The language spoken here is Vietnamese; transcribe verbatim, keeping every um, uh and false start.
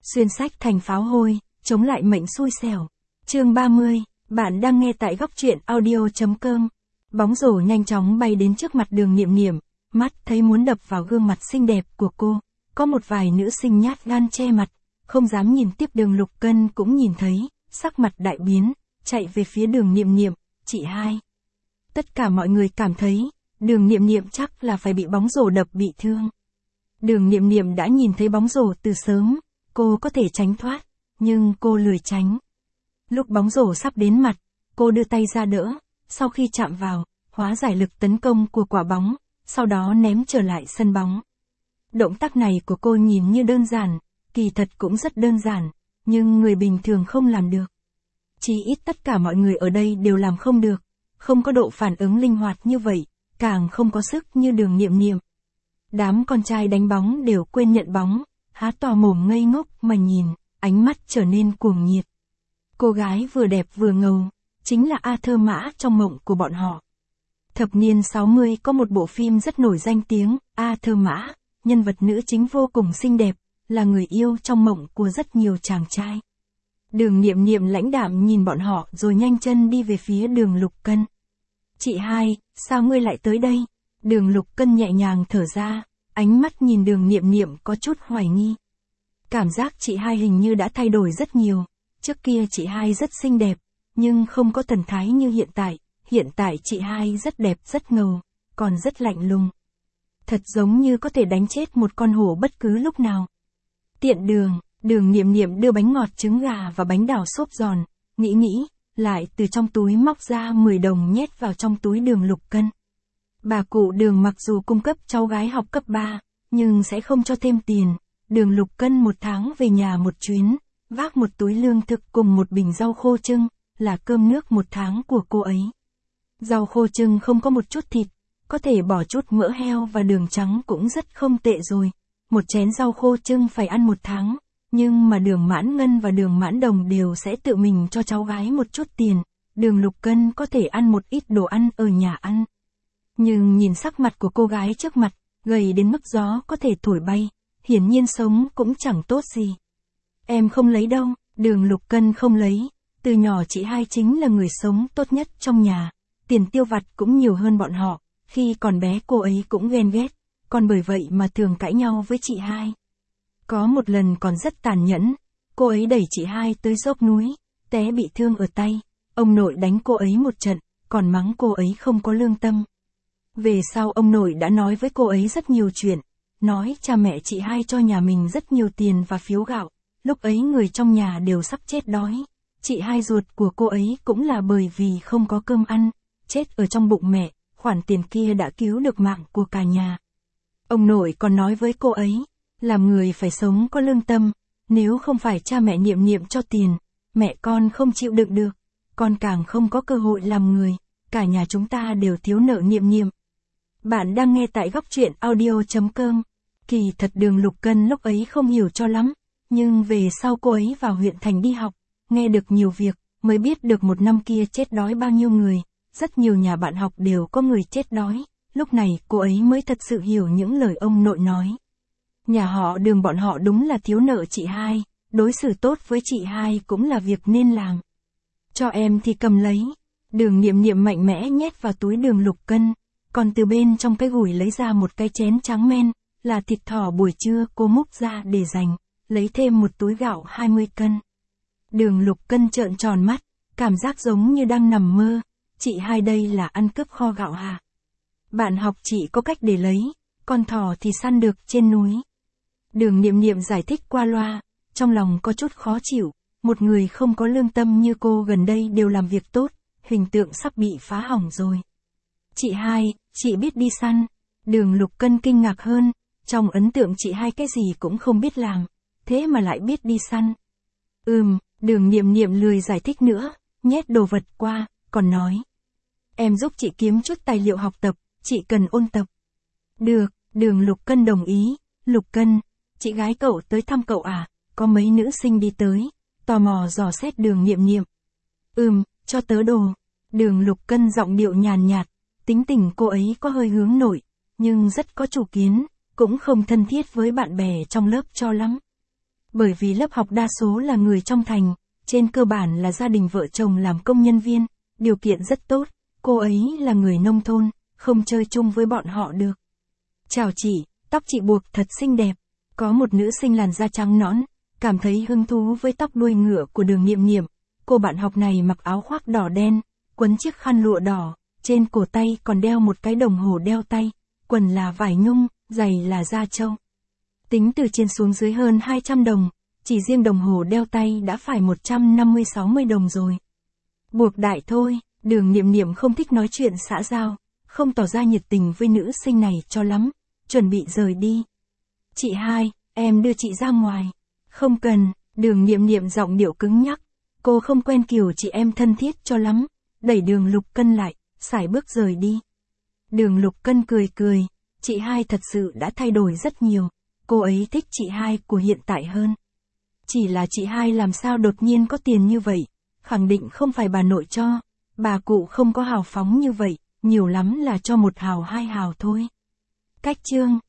Xuyên sách thành pháo hôi, chống lại mệnh xui xẻo. Chương ba mươi, bạn đang nghe tại góc truyện audio chấm com. Bóng rổ nhanh chóng bay đến trước mặt Đường Niệm Niệm, mắt thấy muốn đập vào gương mặt xinh đẹp của cô. Có một vài nữ sinh nhát gan che mặt, không dám nhìn tiếp. Đường Lục Cân cũng nhìn thấy, sắc mặt đại biến, chạy về phía Đường Niệm Niệm, "Chị hai." Tất cả mọi người cảm thấy, Đường Niệm Niệm chắc là phải bị bóng rổ đập bị thương. Đường Niệm Niệm đã nhìn thấy bóng rổ từ sớm, cô có thể tránh thoát, nhưng cô lười tránh. Lúc bóng rổ sắp đến mặt, cô đưa tay ra đỡ, sau khi chạm vào, hóa giải lực tấn công của quả bóng, sau đó ném trở lại sân bóng. Động tác này của cô nhìn như đơn giản, kỳ thật cũng rất đơn giản, nhưng người bình thường không làm được. Chí ít tất cả mọi người ở đây đều làm không được, không có độ phản ứng linh hoạt như vậy, càng không có sức như Đường Niệm Niệm. Đám con trai đánh bóng đều quên nhận bóng, há to mồm ngây ngốc mà nhìn, ánh mắt trở nên cuồng nhiệt. Cô gái vừa đẹp vừa ngầu, chính là A Thơ Mã trong mộng của bọn họ. Thập niên sáu mươi có một bộ phim rất nổi danh tiếng, A Thơ Mã, nhân vật nữ chính vô cùng xinh đẹp, là người yêu trong mộng của rất nhiều chàng trai. Đường Niệm Niệm lãnh đạm nhìn bọn họ rồi nhanh chân đi về phía Đường Lục Cân. "Chị hai, sao ngươi lại tới đây?" Đường Lục Cân nhẹ nhàng thở ra, ánh mắt nhìn Đường Niệm Niệm có chút hoài nghi. Cảm giác chị hai hình như đã thay đổi rất nhiều, trước kia chị hai rất xinh đẹp, nhưng không có thần thái như hiện tại, hiện tại chị hai rất đẹp rất ngầu, còn rất lạnh lùng. Thật giống như có thể đánh chết một con hổ bất cứ lúc nào. Tiện đường, Đường Niệm Niệm đưa bánh ngọt trứng gà và bánh đào xốp giòn, nghĩ nghĩ, lại từ trong túi móc ra mười đồng nhét vào trong túi Đường Lục Cân. Bà cụ Đường mặc dù cung cấp cháu gái học cấp ba, nhưng sẽ không cho thêm tiền. Đường Lục Cân một tháng về nhà một chuyến, vác một túi lương thực cùng một bình rau khô trưng, là cơm nước một tháng của cô ấy. Rau khô trưng không có một chút thịt, có thể bỏ chút mỡ heo và đường trắng cũng rất không tệ rồi. Một chén rau khô trưng phải ăn một tháng, nhưng mà Đường Mãn Ngân và Đường Mãn Đồng đều sẽ tự mình cho cháu gái một chút tiền. Đường Lục Cân có thể ăn một ít đồ ăn ở nhà ăn. Nhưng nhìn sắc mặt của cô gái trước mặt, gầy đến mức gió có thể thổi bay, hiển nhiên sống cũng chẳng tốt gì. "Em không lấy đâu." Đường Lục Cân không lấy, từ nhỏ chị hai chính là người sống tốt nhất trong nhà, tiền tiêu vặt cũng nhiều hơn bọn họ, khi còn bé cô ấy cũng ghen ghét, còn bởi vậy mà thường cãi nhau với chị hai. Có một lần còn rất tàn nhẫn, cô ấy đẩy chị hai tới dốc núi, té bị thương ở tay, ông nội đánh cô ấy một trận, còn mắng cô ấy không có lương tâm. Về sau ông nội đã nói với cô ấy rất nhiều chuyện, nói cha mẹ chị hai cho nhà mình rất nhiều tiền và phiếu gạo, lúc ấy người trong nhà đều sắp chết đói. Chị hai ruột của cô ấy cũng là bởi vì không có cơm ăn, chết ở trong bụng mẹ, khoản tiền kia đã cứu được mạng của cả nhà. Ông nội còn nói với cô ấy, làm người phải sống có lương tâm, nếu không phải cha mẹ Niệm Niệm cho tiền, mẹ con không chịu đựng được, con càng không có cơ hội làm người, cả nhà chúng ta đều thiếu nợ Niệm Niệm. Bạn đang nghe tại góc truyện audio chấm com. Kỳ thật Đường Lục Cân lúc ấy không hiểu cho lắm, nhưng về sau cô ấy vào huyện thành đi học, nghe được nhiều việc, mới biết được một năm kia chết đói bao nhiêu người, rất nhiều nhà bạn học đều có người chết đói, lúc này cô ấy mới thật sự hiểu những lời ông nội nói. Nhà họ Đường bọn họ đúng là thiếu nợ chị hai, đối xử tốt với chị hai cũng là việc nên làm. "Cho em thì cầm lấy." Đường Niệm Niệm mạnh mẽ nhét vào túi Đường Lục Cân, còn từ bên trong cái gùi lấy ra một cái chén trắng men, là thịt thỏ buổi trưa cô múc ra để dành, lấy thêm một túi gạo hai mươi cân. Đường Lục Cân trợn tròn mắt, cảm giác giống như đang nằm mơ, "Chị hai đây là ăn cướp kho gạo hả? Bạn học chị có cách để lấy, con thỏ thì săn được trên núi." Đường Niệm Niệm giải thích qua loa, trong lòng có chút khó chịu, một người không có lương tâm như cô gần đây đều làm việc tốt, hình tượng sắp bị phá hỏng rồi. "Chị hai, chị biết đi săn." Đường Lục Cân kinh ngạc hơn, trong ấn tượng chị hai cái gì cũng không biết làm, thế mà lại biết đi săn. Ừm, Đường Niệm Niệm lười giải thích nữa, nhét đồ vật qua, còn nói. "Em giúp chị kiếm chút tài liệu học tập, chị cần ôn tập." "Được." Đường Lục Cân đồng ý. "Lục Cân, chị gái cậu tới thăm cậu à?" Có mấy nữ sinh đi tới, tò mò dò xét Đường Niệm Niệm. "Ừm, cho tớ đồ." Đường Lục Cân giọng điệu nhàn nhạt, tính tình cô ấy có hơi hướng nội, nhưng rất có chủ kiến, cũng không thân thiết với bạn bè trong lớp cho lắm. Bởi vì lớp học đa số là người trong thành, trên cơ bản là gia đình vợ chồng làm công nhân viên, điều kiện rất tốt, cô ấy là người nông thôn, không chơi chung với bọn họ được. Chào chị, tóc chị buộc thật xinh đẹp. Có một nữ sinh làn da trắng nõn, cảm thấy hứng thú với tóc đuôi ngựa của Đường Niệm Niệm. Cô bạn học này mặc áo khoác đỏ đen, quấn chiếc khăn lụa đỏ, trên cổ tay còn đeo một cái đồng hồ đeo tay, quần là vải nhung, giày là da trâu. Tính từ trên xuống dưới hơn hai trăm đồng, chỉ riêng đồng hồ đeo tay đã phải một trăm năm mươi sáu mươi đồng rồi. Buộc đại thôi, Đường Niệm Niệm không thích nói chuyện xã giao, không tỏ ra nhiệt tình với nữ sinh này cho lắm, chuẩn bị rời đi. Chị hai, em đưa chị ra ngoài. Không cần, Đường Niệm Niệm giọng điệu cứng nhắc, cô không quen kiểu chị em thân thiết cho lắm, đẩy Đường Lục Cân lại, sải bước rời đi. Đường Lục Cân cười cười, chị hai thật sự đã thay đổi rất nhiều, cô ấy thích chị hai của hiện tại hơn. Chỉ là chị hai làm sao đột nhiên có tiền như vậy, khẳng định không phải bà nội cho, bà cụ không có hào phóng như vậy, nhiều lắm là cho một hào hai hào thôi. Cách chương